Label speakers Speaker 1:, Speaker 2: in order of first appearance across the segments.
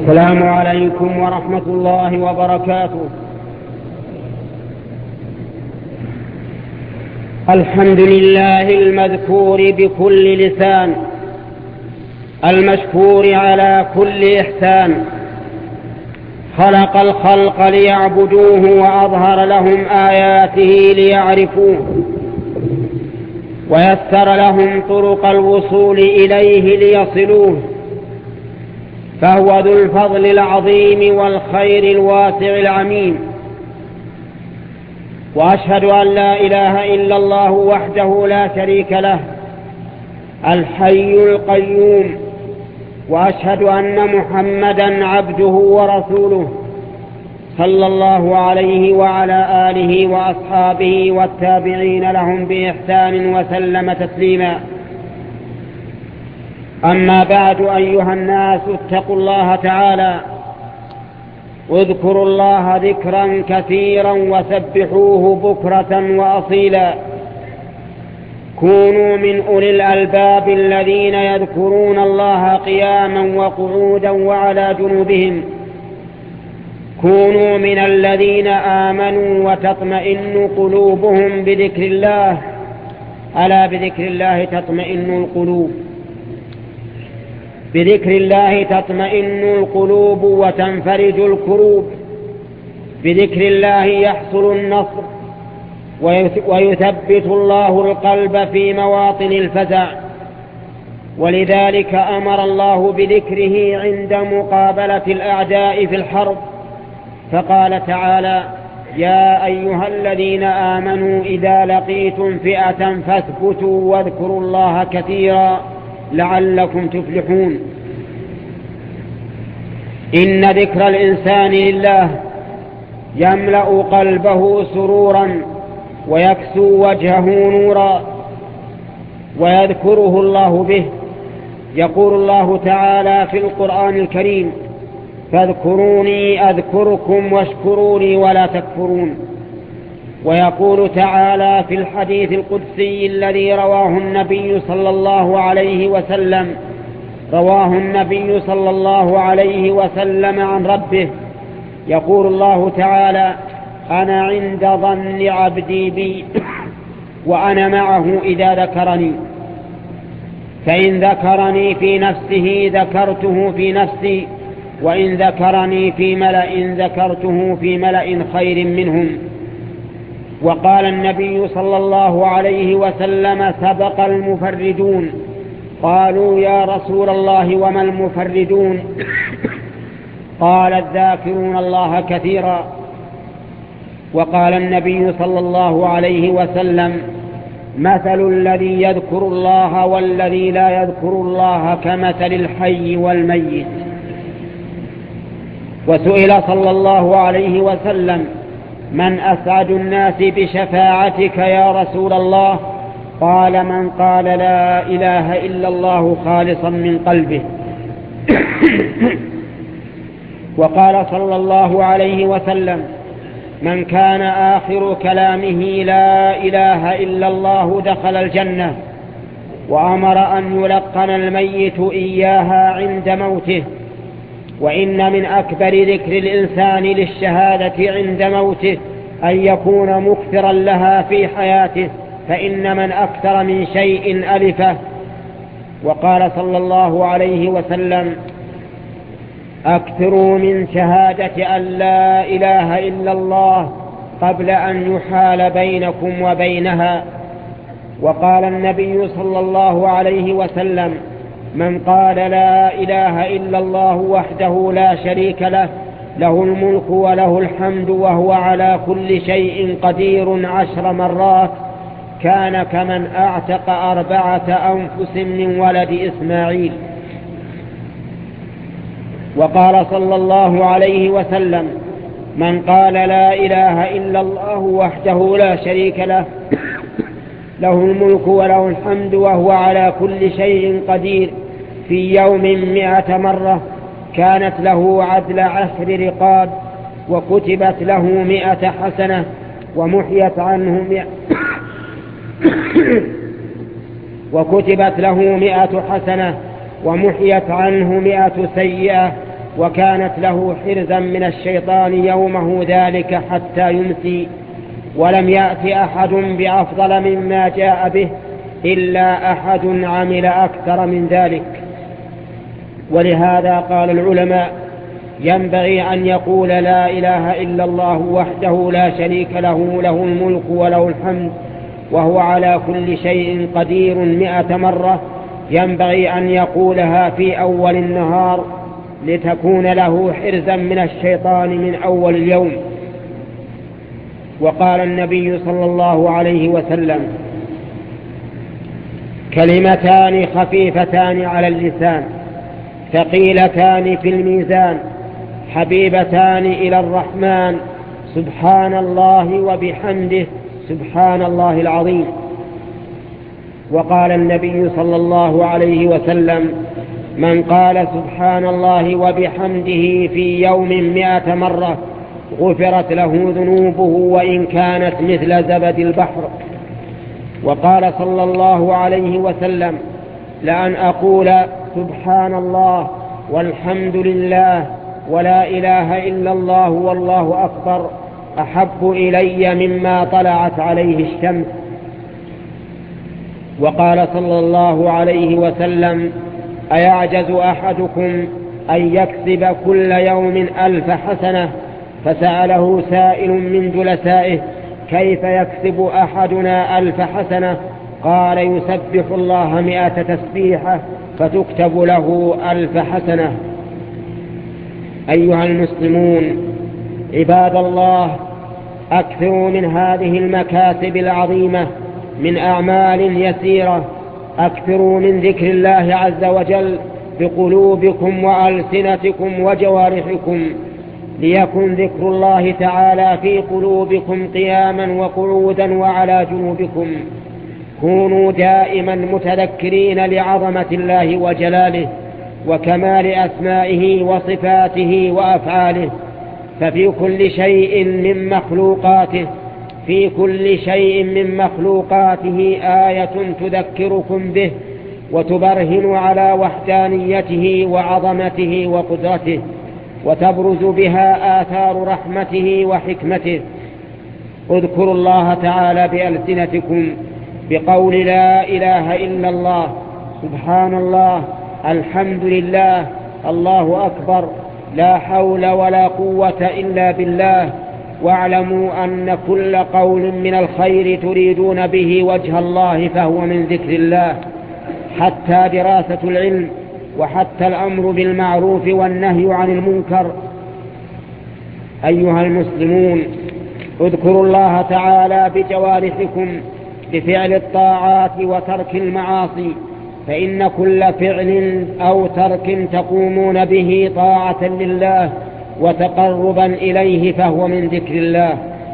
Speaker 1: السلام عليكم ورحمة الله وبركاته. الحمد لله المذكور بكل لسان، المشكور على كل إحسان، خلق الخلق ليعبدوه وأظهر لهم آياته ليعرفوه، ويسر لهم طرق الوصول إليه ليصلوه، فهو ذو الفضل العظيم والخير الواسع العميم. وأشهد أن لا إله إلا الله وحده لا شريك له الحي القيوم، وأشهد أن محمدا عبده ورسوله صلى الله عليه وعلى آله وأصحابه والتابعين لهم بإحسان وسلم تسليما. أما بعد، أيها الناس اتقوا الله تعالى، اذكروا الله ذكرا كثيرا وسبحوه بكرة وأصيلا. كونوا من أولي الألباب الذين يذكرون الله قياما وقعودا وعلى جنوبهم. كونوا من الذين آمنوا وتطمئن قلوبهم بذكر الله، ألا بذكر الله تطمئن القلوب. بذكر الله تطمئن القلوب وتنفرج الكروب. بذكر الله يحصل النصر ويثبت الله القلب في مواطن الفزع. ولذلك أمر الله بذكره عند مقابلة الأعداء في الحرب، فقال تعالى: يا أيها الذين آمنوا إذا لقيتم فئة فاثبتوا واذكروا الله كثيرا لعلكم تفلحون. إن ذكر الإنسان لله يملأ قلبه سرورا ويكسو وجهه نورا، ويذكره الله به. يقول الله تعالى في القرآن الكريم: فاذكروني أذكركم واشكروا لي ولا تكفرون. ويقول تعالى في الحديث القدسي الذي رواه النبي صلى الله عليه وسلم عن ربه، يقول الله تعالى: أنا عند ظن عبدي بي وأنا معه إذا ذكرني، فإن ذكرني في نفسه ذكرته في نفسي، وإن ذكرني في ملأ ذكرته في ملأ خير منهم. وقال النبي صلى الله عليه وسلم: سبق المفردون. قالوا: يا رسول الله وما المفردون؟ قال: الذاكرون الله كثيرا. وقال النبي صلى الله عليه وسلم: مثل الذي يذكر الله والذي لا يذكر الله كمثل الحي والميت. وسئل صلى الله عليه وسلم: من أسعد الناس بشفاعتك يا رسول الله؟ قال: من قال لا إله إلا الله خالصا من قلبه. وقال صلى الله عليه وسلم: من كان آخر كلامه لا إله إلا الله دخل الجنة. وأمر أن يلقن الميت إياها عند موته. وإن من أكبر ذكر الإنسان للشهادة عند موته أن يكون مكثرا لها في حياته، فإن من أكثر من شيء ألفه. وقال صلى الله عليه وسلم: أكثروا من شهادة أن لا إله إلا الله قبل أن يحال بينكم وبينها. وقال النبي صلى الله عليه وسلم: من قال لا إله إلا الله وحده لا شريك له، له الملك وله الحمد وهو على كل شيء قدير 10 مرات، كان كمن أعتق 4 أنفس من ولد إسماعيل. وقال صلى الله عليه وسلم: من قال لا إله إلا الله وحده لا شريك له، له الملك وله الحمد وهو على كل شيء قدير، في يوم 100 مرة، كانت له عدل 10 رقاب، وكتبت له 100 حسنة، ومحيت عنه 100 حسنة، ومحيت عنه 100 سيئة، وكانت له حرزا من الشيطان يومه ذلك حتى يمسي، ولم يأت أحد بأفضل مما جاء به إلا أحد عمل أكثر من ذلك. ولهذا قال العلماء: ينبغي أن يقول لا إله إلا الله وحده لا شريك له، له الملك وله الحمد وهو على كل شيء قدير 100 مرة. ينبغي أن يقولها في أول النهار لتكون له حرزا من الشيطان من أول اليوم. وقال النبي صلى الله عليه وسلم: كلمتان خفيفتان على اللسان ثقيلتان في الميزان حبيبتان إلى الرحمن سبحان الله وبحمده سبحان الله العظيم. وقال النبي صلى الله عليه وسلم: من قال سبحان الله وبحمده في يوم 100 مرة غفرت له ذنوبه وإن كانت مثل زبد البحر. وقال صلى الله عليه وسلم: لأن أقول سبحان الله والحمد لله ولا إله إلا الله والله أكبر أحب إلي مما طلعت عليه الشمس. وقال صلى الله عليه وسلم: أيعجز أحدكم أن يكسب كل يوم 1000 حسنة؟ فسأله سائل من جلسائه: كيف يكسب أحدنا 1000 حسنة؟ قال: يسبح الله 100 تسبيحة فتكتب له 1000 حسنة. أيها المسلمون عباد الله، أكثروا من هذه المكاسب العظيمة من أعمال يسيرة. أكثروا من ذكر الله عز وجل بقلوبكم وألسنتكم وجوارحكم، ليكن ذكر الله تعالى في قلوبكم قياما وقعودا وعلى جنوبكم. كونوا دائما متذكرين لعظمة الله وجلاله وكمال أسمائه وصفاته وأفعاله. ففي كل شيء من مخلوقاته آية تذكركم به وتبرهن على وحدانيته وعظمته وقدرته، وتبرز بها آثار رحمته وحكمته. اذكروا الله تعالى بألسنتكم بقول لا إله إلا الله، سبحان الله، الحمد لله، الله أكبر، لا حول ولا قوة إلا بالله. واعلموا أن كل قول من الخير تريدون به وجه الله فهو من ذكر الله، حتى دراسة العلم وحتى الأمر بالمعروف والنهي عن المنكر. أيها المسلمون اذكروا الله تعالى بجوارحكم بفعل الطاعات وترك المعاصي، فإن كل فعل أو ترك تقومون به طاعة لله وتقربا إليه فهو من ذكر الله.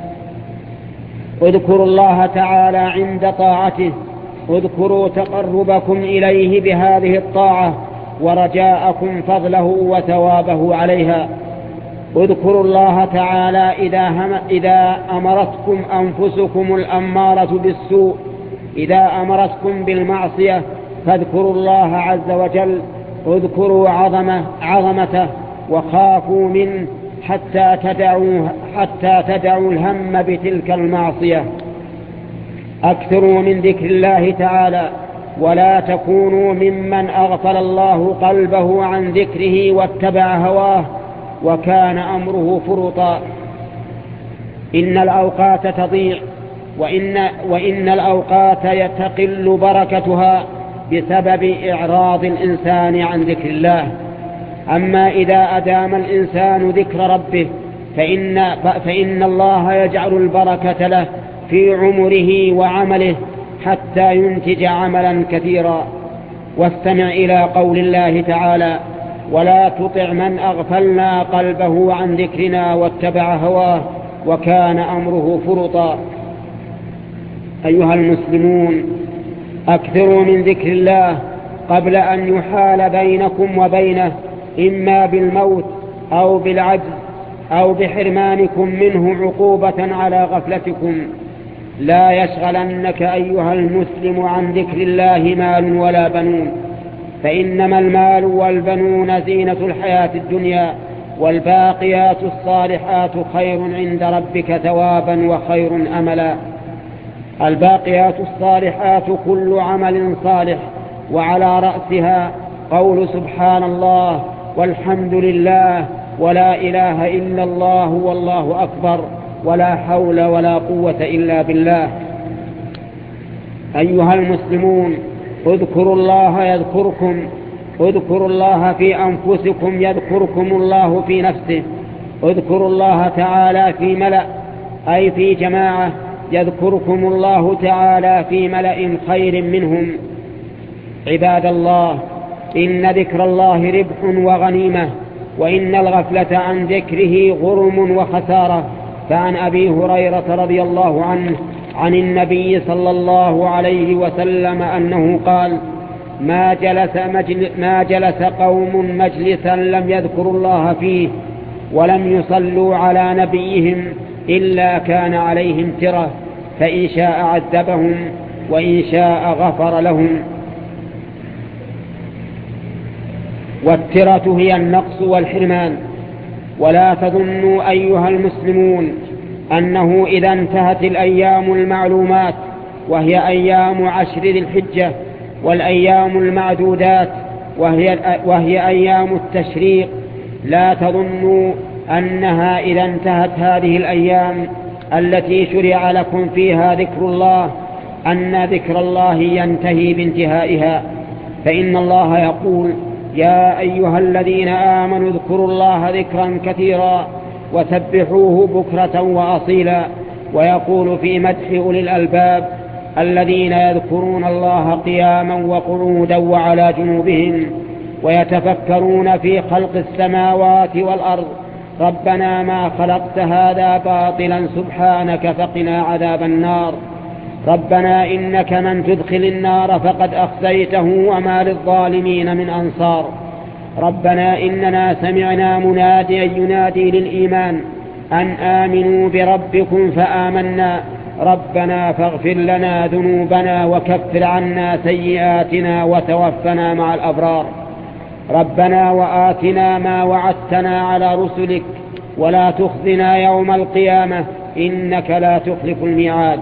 Speaker 1: اذكروا الله تعالى عند طاعته، اذكروا تقربكم إليه بهذه الطاعة ورجاءكم فضله وثوابه عليها. اذكروا الله تعالى إذا أمرتكم أنفسكم الأمارة بالسوء، إذا أمرتكم بالمعصية فاذكروا الله عز وجل. اذكروا عظمته وخافوا منه حتى تدعوا الهم بتلك المعصية. أكثروا من ذكر الله تعالى ولا تكونوا ممن أغفل الله قلبه عن ذكره واتبع هواه وكان أمره فرطا. إن الأوقات تضيع وإن الأوقات يتقل بركتها بسبب إعراض الإنسان عن ذكر الله. أما إذا أدام الإنسان ذكر ربه فإن الله يجعل البركة له في عمره وعمله حتى ينتج عملا كثيرا. واستمع إلى قول الله تعالى: ولا تطع من أغفلنا قلبه عن ذكرنا واتبع هواه وكان أمره فرطا. أيها المسلمون أكثروا من ذكر الله قبل أن يحال بينكم وبينه إما بالموت أو بالعجز أو بحرمانكم منه عقوبة على غفلتكم. لا يشغلنك أيها المسلم عن ذكر الله مال ولا بنون، فإنما المال والبنون زينة الحياة الدنيا، والباقيات الصالحات خير عند ربك ثوابا وخير أملا. الباقيات الصالحات كل عمل صالح، وعلى رأسها قول سبحان الله والحمد لله ولا إله إلا الله والله أكبر ولا حول ولا قوة إلا بالله. أيها المسلمون، اذكروا الله يذكركم، اذكروا الله في أنفسكم يذكركم الله في نفسه، اذكروا الله تعالى في ملأ أي في جماعة يذكركم الله تعالى في ملأ خير منهم. عباد الله، إن ذكر الله ربح وغنيمة، وإن الغفلة عن ذكره غرم وخسارة. فعن أبي هريرة رضي الله عنه عن النبي صلى الله عليه وسلم أنه قال: ما جلس قوم مجلسا لم يذكروا الله فيه ولم يصلوا على نبيهم إلا كان عليهم ترة، فإن شاء عذبهم وإن شاء غفر لهم. والترة هي النقص والحرمان. ولا تظنوا أيها المسلمون أنه إذا انتهت الأيام المعلومات، وهي أيام 10 ذي الحجة والأيام المعدودات وهي أيام التشريق، لا تظنوا أنها إذا انتهت هذه الأيام التي شرع لكم فيها ذكر الله أن ذكر الله ينتهي بانتهائها. فإن الله يقول: يا أيها الذين آمنوا اذكروا الله ذكرا كثيرا وسبحوه بكرة وأصيلا. ويقول في مدح أولي الألباب الذين يذكرون الله قياما وقعودا وعلى جنوبهم ويتفكرون في خلق السماوات والأرض: ربنا ما خلقت هذا باطلا سبحانك فقنا عذاب النار. ربنا إنك من تدخل النار فقد أخزيته وما للظالمين من أنصار. ربنا إننا سمعنا مناديا ينادي للإيمان أن آمنوا بربكم فآمنا. ربنا فاغفر لنا ذنوبنا وكفر عنا سيئاتنا وتوفنا مع الأبرار. ربنا وآتنا ما وعدتنا على رسلك ولا تخزنا يوم القيامة إنك لا تخلف الميعاد.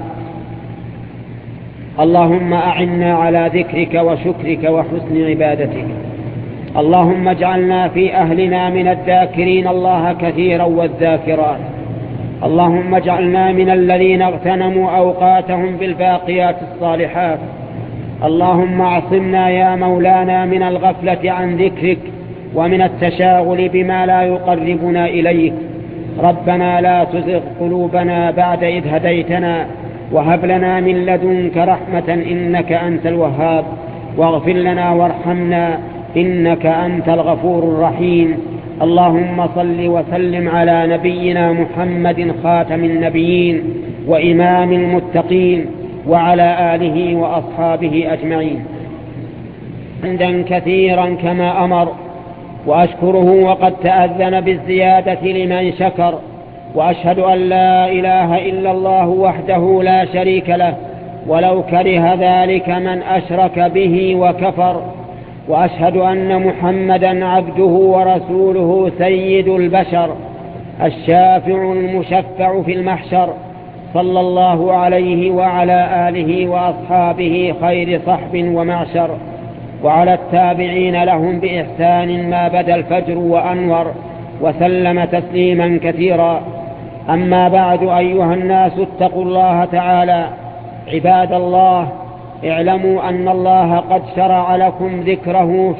Speaker 1: اللهم أعنا على ذكرك وشكرك وحسن عبادتك. اللهم اجعلنا في أهلنا من الذاكرين الله كثيرا والذاكرات. اللهم اجعلنا من الذين اغتنموا أوقاتهم بالباقيات الصالحات. اللهم اعصمنا يا مولانا من الغفلة عن ذكرك ومن التشاغل بما لا يقربنا إليك. ربنا لا تزغ قلوبنا بعد إذ هديتنا وهب لنا من لدنك رحمة إنك أنت الوهاب. واغفر لنا وارحمنا إنك أنت الغفور الرحيم. اللهم صل وسلم على نبينا محمد خاتم النبيين وإمام المتقين وعلى آله وأصحابه أجمعين حمدا كثيرا كما أمر، وأشكره وقد تأذن بالزيادة لمن شكر. وأشهد أن لا إله إلا الله وحده لا شريك له ولو كره ذلك من أشرك به وكفر. وأشهد أن محمدا عبده ورسوله سيد البشر الشافع المشفع في المحشر، صلى الله عليه وعلى آله وأصحابه خير صحب ومعشر، وعلى التابعين لهم بإحسان ما بدا الفجر وأنور، وسلم تسليما كثيرا. أما بعد، أيها الناس اتقوا الله تعالى. عباد الله، اعلموا أن الله قد شرع لكم ذكره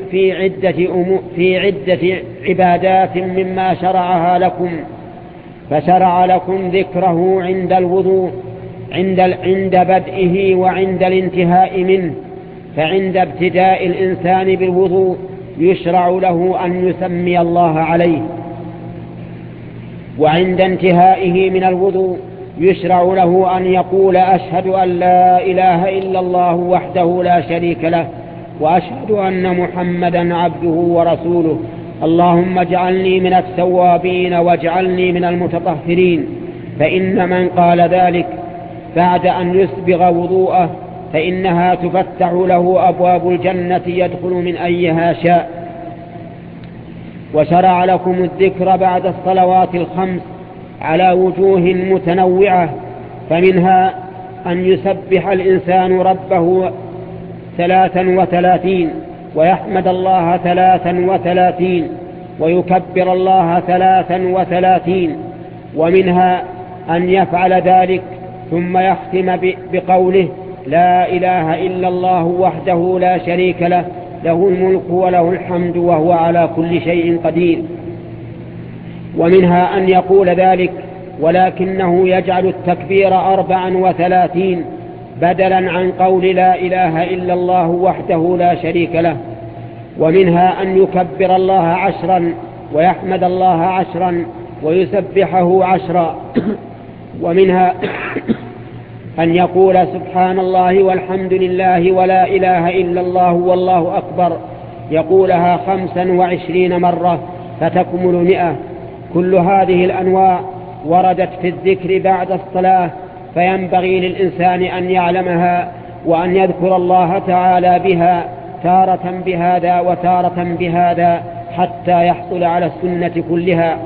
Speaker 1: في عدة عبادات مما شرعها لكم. فشرع لكم ذكره عند الوضوء، عند بدئه وعند الانتهاء منه. فعند ابتداء الإنسان بالوضوء يشرع له أن يسمي الله عليه، وعند انتهائه من الوضوء يشرع له أن يقول: أشهد أن لا إله إلا الله وحده لا شريك له، وأشهد أن محمدا عبده ورسوله. اللهم اجعلني من التوابين واجعلني من المتطهرين. فإن من قال ذلك بعد أن يسبغ وضوءه فإنها تفتح له أبواب الجنة يدخل من أيها شاء. وشرع لكم الذكر بعد الصلوات الخمس على وجوه متنوعة، فمنها أن يسبح الإنسان ربه 33 ويحمد الله 33 ويكبر الله 33، ومنها أن يفعل ذلك ثم يختم بقوله لا إله إلا الله وحده لا شريك له، له الملك وله الحمد وهو على كل شيء قدير. ومنها أن يقول ذلك ولكنه يجعل التكبير 34 بدلا عن قول لا إله إلا الله وحده لا شريك له. ومنها أن يكبر الله 10 ويحمد الله 10 ويسبحه 10. ومنها أن يقول سبحان الله والحمد لله ولا إله إلا الله والله أكبر، يقولها 25 مرة فتكمل 100. كل هذه الأنواع وردت في الذكر بعد الصلاة، فينبغي للإنسان أن يعلمها وأن يذكر الله تعالى بها تارة بهذا وتارة بهذا حتى يحصل على السنة كلها.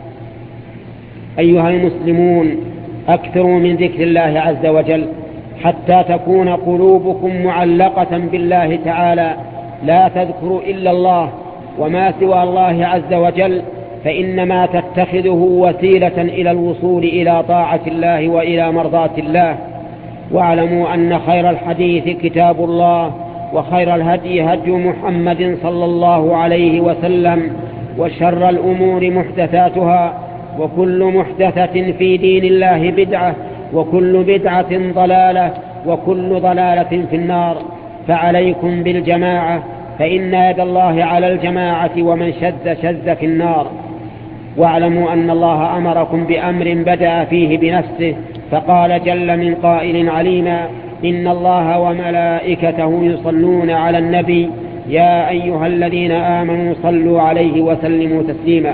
Speaker 1: أيها المسلمون، أكثروا من ذكر الله عز وجل حتى تكون قلوبكم معلقة بالله تعالى، لا تذكروا إلا الله، وما سوى الله عز وجل فإنما تتخذه وسيلة إلى الوصول إلى طاعة الله وإلى مرضاة الله. واعلموا أن خير الحديث كتاب الله، وخير الهدي هدي محمد صلى الله عليه وسلم، وشر الأمور محدثاتها، وكل محدثة في دين الله بدعة، وكل بدعة ضلالة، وكل ضلالة في النار. فعليكم بالجماعة، فإن يد الله على الجماعة، ومن شذ في النار. واعلموا أن الله أمركم بأمر بدأ فيه بنفسه، فقال جل من قائل عليما إن الله وملائكته يصلون على النبي يا أيها الذين آمنوا صلوا عليه وسلموا تسليما.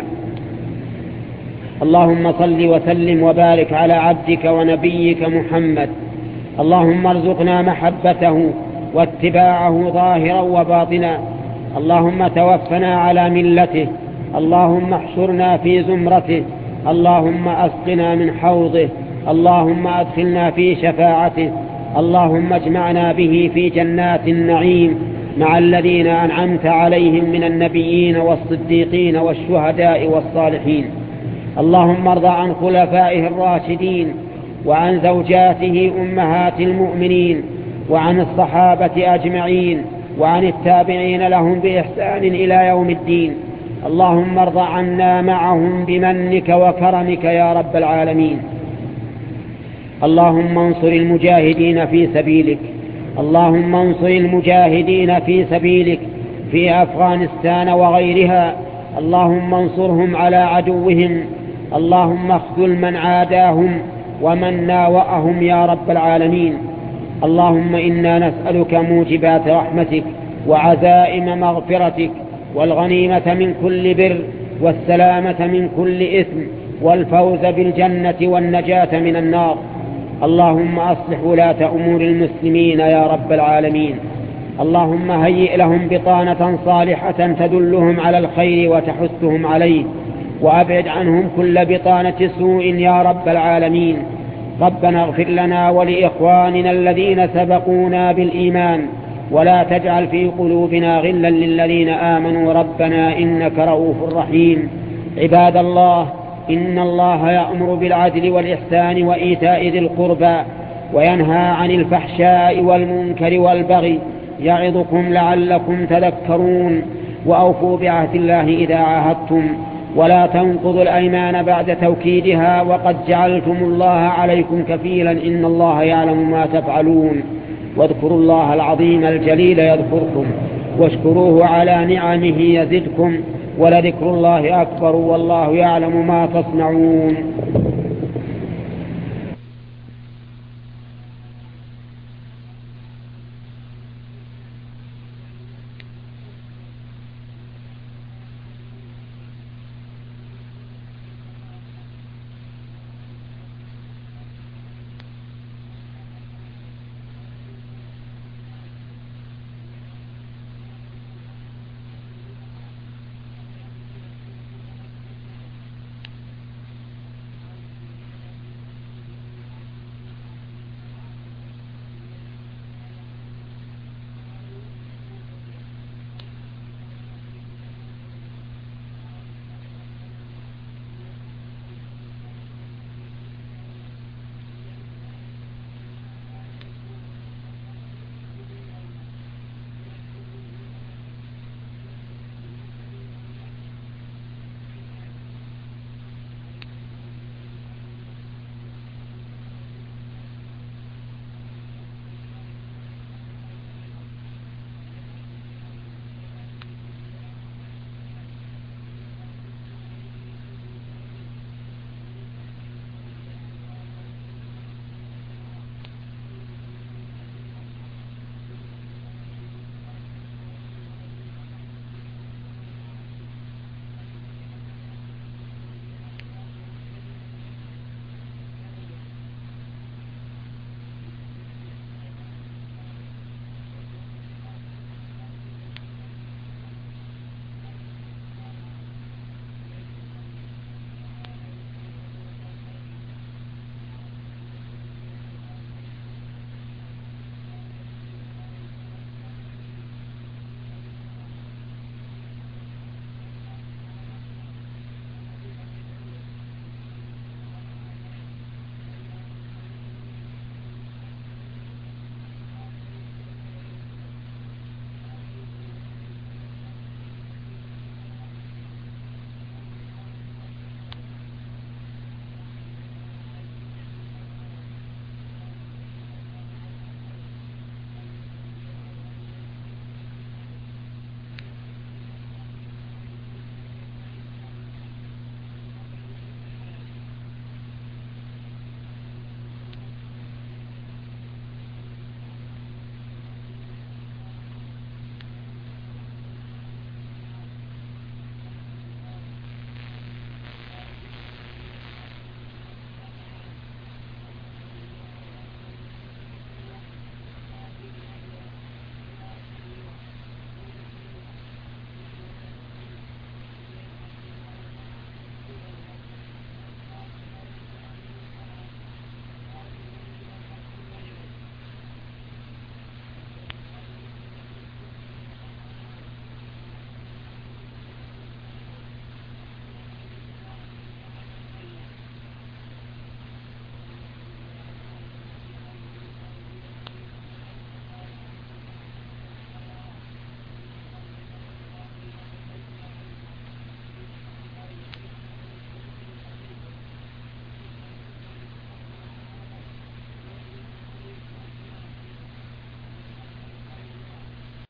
Speaker 1: اللهم صل وسلم وبارك على عبدك ونبيك محمد. اللهم ارزقنا محبته واتباعه ظاهرا وباطنا. اللهم توفنا على ملته. اللهم احشرنا في زمرته. اللهم أسقنا من حوضه. اللهم أدخلنا في شفاعته. اللهم اجمعنا به في جنات النعيم مع الذين أنعمت عليهم من النبيين والصديقين والشهداء والصالحين. اللهم ارض عن خلفائه الراشدين، وعن زوجاته أمهات المؤمنين، وعن الصحابة أجمعين، وعن التابعين لهم بإحسان إلى يوم الدين. اللهم ارض عنا معهم بمنك وكرمك يا رب العالمين. اللهم انصر المجاهدين في سبيلك. اللهم انصر المجاهدين في سبيلك في أفغانستان وغيرها. اللهم انصرهم على عدوهم. اللهم اخذل من عاداهم ومن ناوأهم يا رب العالمين. اللهم إنا نسألك موجبات رحمتك وعزائم مغفرتك والغنيمة من كل بر والسلامة من كل إثم والفوز بالجنة والنجاة من النار. اللهم أصلح ولاة أمور المسلمين يا رب العالمين. اللهم هيئ لهم بطانة صالحة تدلهم على الخير وتحثهم عليه، وأبعد عنهم كل بطانة سوء يا رب العالمين. ربنا اغفر لنا ولإخواننا الذين سبقونا بالإيمان، ولا تجعل في قلوبنا غلا للذين آمنوا ربنا إنك رؤوف رحيم. عباد الله، إن الله يأمر بالعدل والإحسان وإيتاء ذي القربى، وينهى عن الفحشاء والمنكر والبغي، يعظكم لعلكم تذكرون. وأوفوا بعهد الله إذا عاهدتم، ولا تنقضوا الأيمان بعد توكيدها، وقد جعلتم الله عليكم كفيلا، إن الله يعلم ما تفعلون. واذكروا الله العظيم الجليل يذكركم، واشكروه على نعمه يزدكم، ولذكر الله أكبر، والله يعلم ما تصنعون.